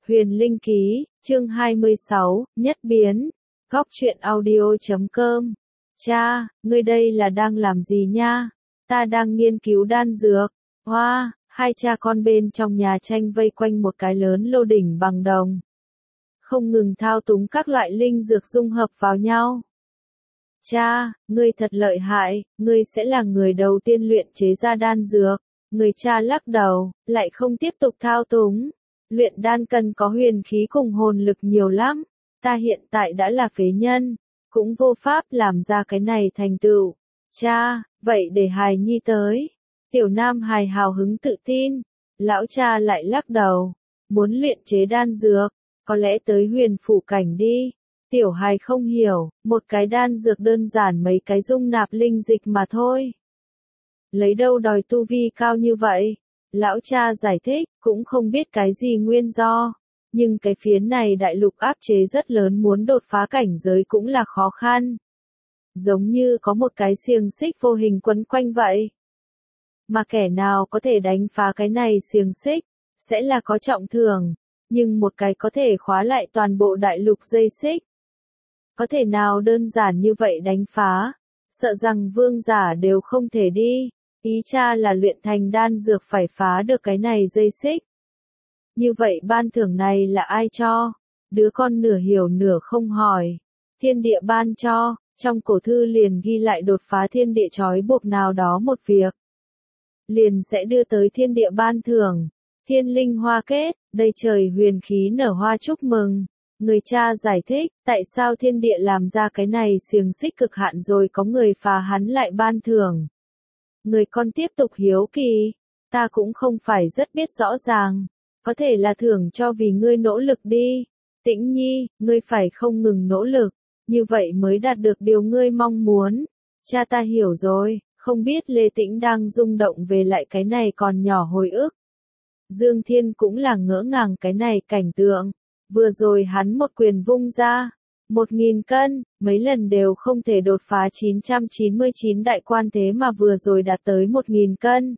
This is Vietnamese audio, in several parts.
Huyền Linh Ký, chương 26, Nhất Biến, Góc truyện audio.com. Cha, ngươi đây là đang làm gì nha? Ta đang nghiên cứu đan dược. Hoa, hai cha con bên trong nhà tranh vây quanh một cái lớn lô đỉnh bằng đồng. Không ngừng thao túng các loại linh dược dung hợp vào nhau. Cha, ngươi thật lợi hại, ngươi sẽ là người đầu tiên luyện chế ra đan dược. Người cha lắc đầu, lại không tiếp tục thao túng. Luyện đan cần có huyền khí cùng hồn lực nhiều lắm. Ta hiện tại đã là phế nhân, cũng vô pháp làm ra cái này thành tựu. Cha, vậy để hài nhi tới. Tiểu Nam hài hào hứng tự tin. Lão cha lại lắc đầu. Muốn luyện chế đan dược, có lẽ tới huyền phủ cảnh đi. Tiểu hài không hiểu, một cái đan dược đơn giản mấy cái dung nạp linh dịch mà thôi. Lấy đâu đòi tu vi cao như vậy? Lão cha giải thích, cũng không biết cái gì nguyên do. Nhưng cái phiến này đại lục áp chế rất lớn, muốn đột phá cảnh giới cũng là khó khăn. Giống như có một cái xiềng xích vô hình quấn quanh vậy. Mà kẻ nào có thể đánh phá cái này xiềng xích, sẽ là có trọng thưởng. Nhưng một cái có thể khóa lại toàn bộ đại lục dây xích. Có thể nào đơn giản như vậy đánh phá? Sợ rằng vương giả đều không thể đi. Ý cha là luyện thành đan dược phải phá được cái này dây xích. Như vậy ban thưởng này là ai cho? Đứa con nửa hiểu nửa không hỏi. Thiên địa ban cho, trong cổ thư liền ghi lại đột phá thiên địa trói buộc nào đó một việc. Liền sẽ đưa tới thiên địa ban thưởng. Thiên linh hoa kết, đây trời huyền khí nở hoa chúc mừng. Người cha giải thích, tại sao thiên địa làm ra cái này xiềng xích cực hạn rồi có người phá hắn lại ban thưởng. Người con tiếp tục hiếu kỳ, ta cũng không phải rất biết rõ ràng, có thể là thưởng cho vì ngươi nỗ lực đi. Tĩnh Nhi, ngươi phải không ngừng nỗ lực, như vậy mới đạt được điều ngươi mong muốn. Cha ta hiểu rồi, không biết Lê Tĩnh đang rung động về lại cái này còn nhỏ hồi ức. Dương Thiên cũng là ngỡ ngàng cái này cảnh tượng, vừa rồi hắn một quyền vung ra. 1000 cân, mấy lần đều không thể đột phá 999 đại quan thế mà vừa rồi đạt tới 1000 cân.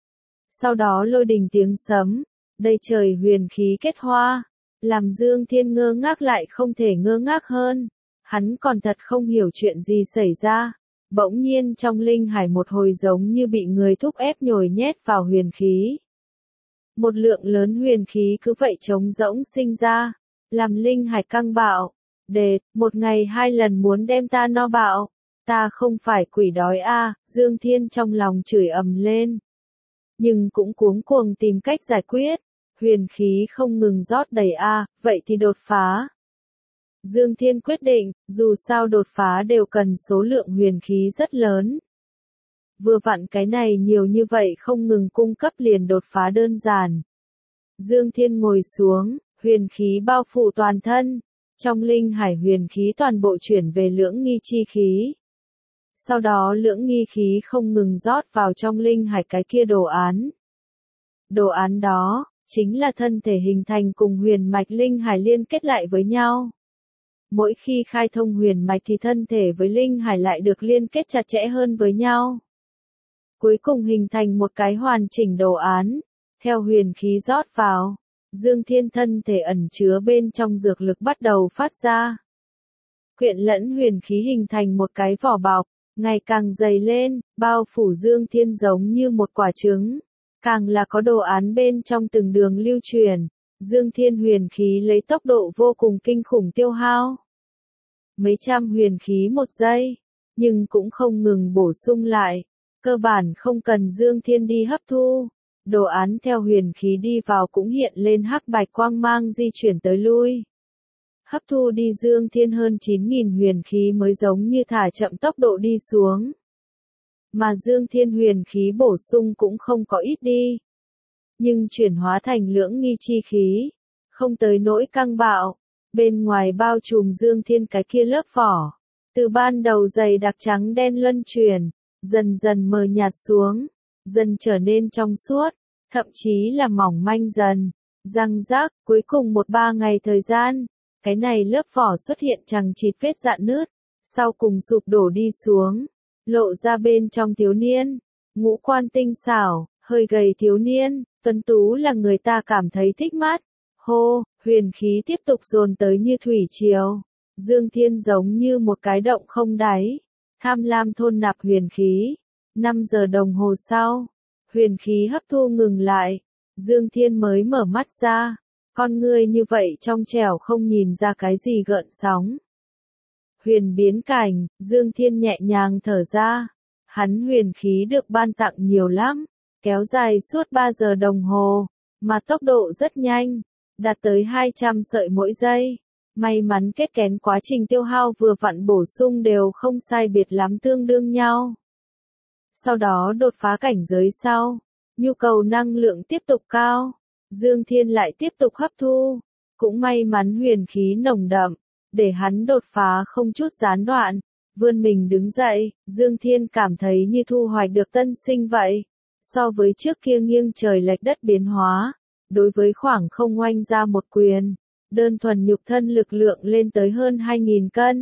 Sau đó lôi đình tiếng sấm, đây trời huyền khí kết hoa, làm Dương Thiên ngơ ngác lại không thể ngơ ngác hơn. Hắn còn thật không hiểu chuyện gì xảy ra. Bỗng nhiên trong linh hải một hồi giống như bị người thúc ép nhồi nhét vào huyền khí. Một lượng lớn huyền khí cứ vậy trống rỗng sinh ra, làm linh hải căng bạo. Một ngày 2 lần muốn đem ta no bạo. Ta không phải quỷ đói a, Dương Thiên trong lòng chửi ầm lên. Nhưng cũng cuống cuồng tìm cách giải quyết. Huyền khí không ngừng rót đầy a, vậy thì đột phá. Dương Thiên quyết định, dù sao đột phá đều cần số lượng huyền khí rất lớn. Vừa vặn cái này nhiều như vậy không ngừng cung cấp liền đột phá đơn giản. Dương Thiên ngồi xuống, huyền khí bao phủ toàn thân. Trong linh hải huyền khí toàn bộ chuyển về lưỡng nghi chi khí. Sau đó lưỡng nghi khí không ngừng rót vào trong linh hải cái kia đồ án. Đồ án đó, chính là thân thể hình thành cùng huyền mạch linh hải liên kết lại với nhau. Mỗi khi khai thông huyền mạch thì thân thể với linh hải lại được liên kết chặt chẽ hơn với nhau. Cuối cùng hình thành một cái hoàn chỉnh đồ án. Theo huyền khí rót vào, Dương Thiên thân thể ẩn chứa bên trong dược lực bắt đầu phát ra. Quyện lẫn huyền khí hình thành một cái vỏ bọc, ngày càng dày lên, bao phủ Dương Thiên giống như một quả trứng. Càng là có đồ án bên trong từng đường lưu truyền, Dương Thiên huyền khí lấy tốc độ vô cùng kinh khủng tiêu hao. Mấy trăm huyền khí một giây, nhưng cũng không ngừng bổ sung lại, cơ bản không cần Dương Thiên đi hấp thu. Đồ án theo huyền khí đi vào cũng hiện lên hắc bạch quang mang di chuyển tới lui. Hấp thu đi Dương Thiên hơn 9000 huyền khí mới giống như thả chậm tốc độ đi xuống. Mà Dương Thiên huyền khí bổ sung cũng không có ít đi. Nhưng chuyển hóa thành lưỡng nghi chi khí, không tới nỗi căng bạo. Bên ngoài bao trùm Dương Thiên cái kia lớp vỏ. Từ ban đầu dày đặc trắng đen luân chuyển, dần dần mờ nhạt xuống, dần trở nên trong suốt. Thậm chí là mỏng manh dần, răng rác, cuối cùng 1-3 ngày thời gian, cái này lớp vỏ xuất hiện chằng chịt vết rạn nứt, sau cùng sụp đổ đi xuống, lộ ra bên trong thiếu niên, ngũ quan tinh xảo, hơi gầy thiếu niên, tuấn tú là người ta cảm thấy thích mắt. Hô, Huyền khí tiếp tục dồn tới như thủy triều. Dương Thiên giống như một cái động không đáy, tham lam thôn nạp huyền khí. 5 giờ đồng hồ sau, huyền khí hấp thu ngừng lại, Dương Thiên mới mở mắt ra, con ngươi như vậy trong trẻo không nhìn ra cái gì gợn sóng. Huyền biến cảnh, Dương Thiên nhẹ nhàng thở ra, hắn huyền khí được ban tặng nhiều lắm, kéo dài suốt 3 giờ đồng hồ, mà tốc độ rất nhanh, đạt tới 200 sợi mỗi giây. May mắn kết kén quá trình tiêu hao vừa vặn bổ sung đều không sai biệt lắm tương đương nhau. Sau đó đột phá cảnh giới sau, nhu cầu năng lượng tiếp tục cao, Dương Thiên lại tiếp tục hấp thu, cũng may mắn huyền khí nồng đậm, để hắn đột phá không chút gián đoạn, vươn mình đứng dậy, Dương Thiên cảm thấy như thu hoạch được tân sinh vậy, so với trước kia nghiêng trời lệch đất biến hóa, đối với khoảng không oanh ra một quyền, đơn thuần nhục thân lực lượng lên tới hơn 2.000 cân.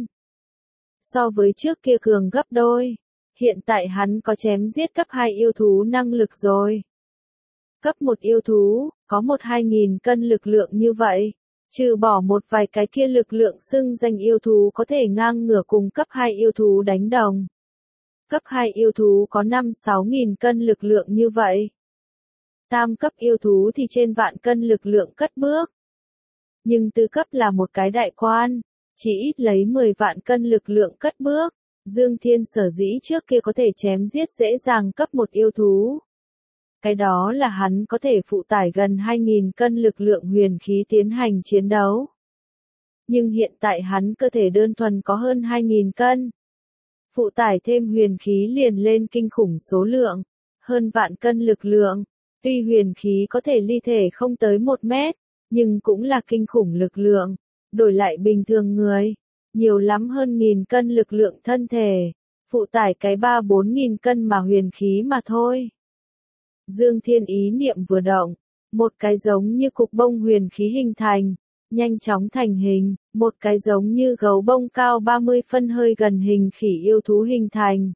So với trước kia cường gấp đôi. Hiện tại hắn có chém giết cấp 2 yêu thú năng lực rồi. Cấp 1 yêu thú, có 1-2.000 cân lực lượng như vậy. Trừ bỏ một vài cái kia lực lượng xưng danh yêu thú có thể ngang ngửa cùng cấp 2 yêu thú đánh đồng. Cấp 2 yêu thú có 5-6.000 cân lực lượng như vậy. Tam cấp yêu thú thì trên vạn cân lực lượng cất bước. Nhưng tứ cấp là một cái đại quan, chỉ ít lấy 10 vạn cân lực lượng cất bước. Dương Thiên sở dĩ trước kia có thể chém giết dễ dàng cấp 1 yêu thú. Cái đó là hắn có thể phụ tải gần 2.000 cân lực lượng huyền khí tiến hành chiến đấu. Nhưng hiện tại hắn cơ thể đơn thuần có hơn 2.000 cân. Phụ tải thêm huyền khí liền lên kinh khủng số lượng, hơn vạn cân lực lượng. Tuy huyền khí có thể ly thể không tới 1 mét, nhưng cũng là kinh khủng lực lượng. Đổi lại bình thường người. Nhiều lắm hơn 1.000 cân lực lượng thân thể, phụ tải cái 3-4.000 cân mà huyền khí mà thôi. Dương Thiên ý niệm vừa động, một cái giống như cục bông huyền khí hình thành, nhanh chóng thành hình, một cái giống như gấu bông cao 30 phân hơi gần hình khỉ yêu thú hình thành.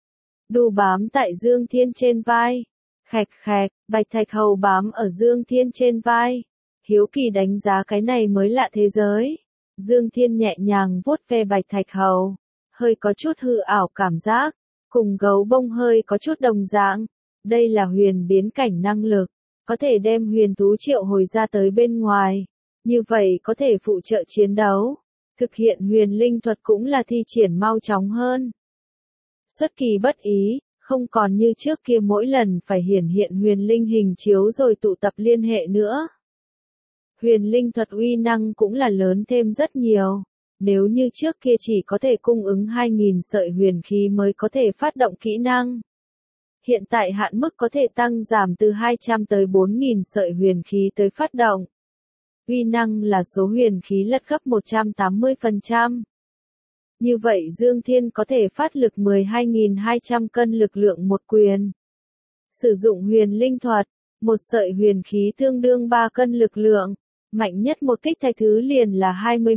Đu bám tại Dương Thiên trên vai, khạch khạch, bạch thạch hầu bám ở Dương Thiên trên vai, hiếu kỳ đánh giá cái này mới lạ thế giới. Dương Thiên nhẹ nhàng vuốt ve bạch thạch hầu, hơi có chút hư ảo cảm giác, cùng gấu bông hơi có chút đồng dạng. Đây là huyền biến cảnh năng lực, có thể đem huyền thú triệu hồi ra tới bên ngoài, như vậy có thể phụ trợ chiến đấu, thực hiện huyền linh thuật cũng là thi triển mau chóng hơn. Xuất kỳ bất ý, không còn như trước kia mỗi lần phải hiển hiện huyền linh hình chiếu rồi tụ tập liên hệ nữa. Huyền linh thuật uy năng cũng là lớn thêm rất nhiều. Nếu như trước kia chỉ có thể cung ứng 2.000 sợi huyền khí mới có thể phát động kỹ năng. Hiện tại hạn mức có thể tăng giảm từ 200 tới 4.000 sợi huyền khí tới phát động. Uy năng là số huyền khí lật gấp 180%. Như vậy Dương Thiên có thể phát lực 12.200 cân lực lượng một quyền. Sử dụng huyền linh thuật, một sợi huyền khí tương đương 3 cân lực lượng. Mạnh nhất một kích thạch thứ liền là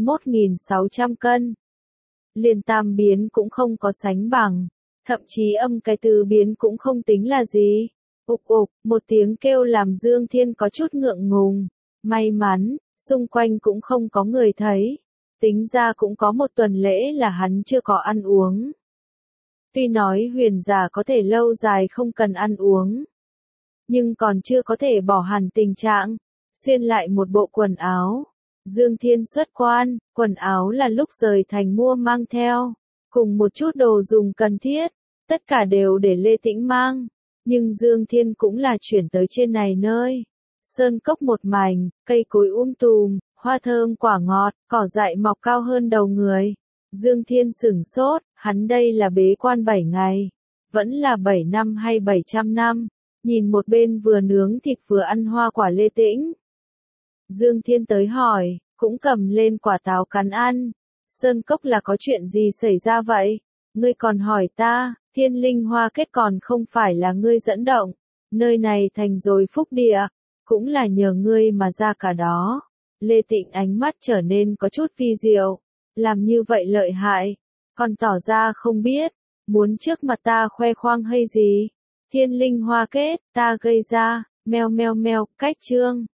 21.600 cân. Liền tam biến cũng không có sánh bằng, thậm chí âm cái tứ biến cũng không tính là gì. Ục ục, một tiếng kêu làm Dương Thiên có chút ngượng ngùng. May mắn, xung quanh cũng không có người thấy. Tính ra cũng có một tuần lễ là hắn chưa có ăn uống. Tuy nói huyền giả có thể lâu dài không cần ăn uống, nhưng còn chưa có thể bỏ hẳn tình trạng. Xuyên lại một bộ quần áo. Dương Thiên xuất quan, quần áo là lúc rời thành mua mang theo, cùng một chút đồ dùng cần thiết, tất cả đều để Lê Tĩnh mang. Nhưng Dương Thiên cũng là chuyển tới trên này nơi. Sơn cốc một mảnh, cây cối tùm, hoa thơm quả ngọt, cỏ dại mọc cao hơn đầu người. Dương Thiên sửng sốt, hắn đây là bế quan 7 ngày. Vẫn là 7 năm hay 700 năm. Nhìn một bên vừa nướng thịt vừa ăn hoa quả Lê Tĩnh. Dương Thiên tới hỏi, cũng cầm lên quả táo cắn ăn. Sơn cốc là có chuyện gì xảy ra vậy? Ngươi còn hỏi ta, Thiên Linh Hoa Kết còn không phải là ngươi dẫn động. Nơi này thành rồi phúc địa, cũng là nhờ ngươi mà ra cả đó. Lê Tĩnh ánh mắt trở nên có chút phi diệu. Làm như vậy lợi hại, còn tỏ ra không biết, muốn trước mặt ta khoe khoang hay gì? Thiên Linh Hoa Kết, ta gây ra, meo meo meo, cách chương.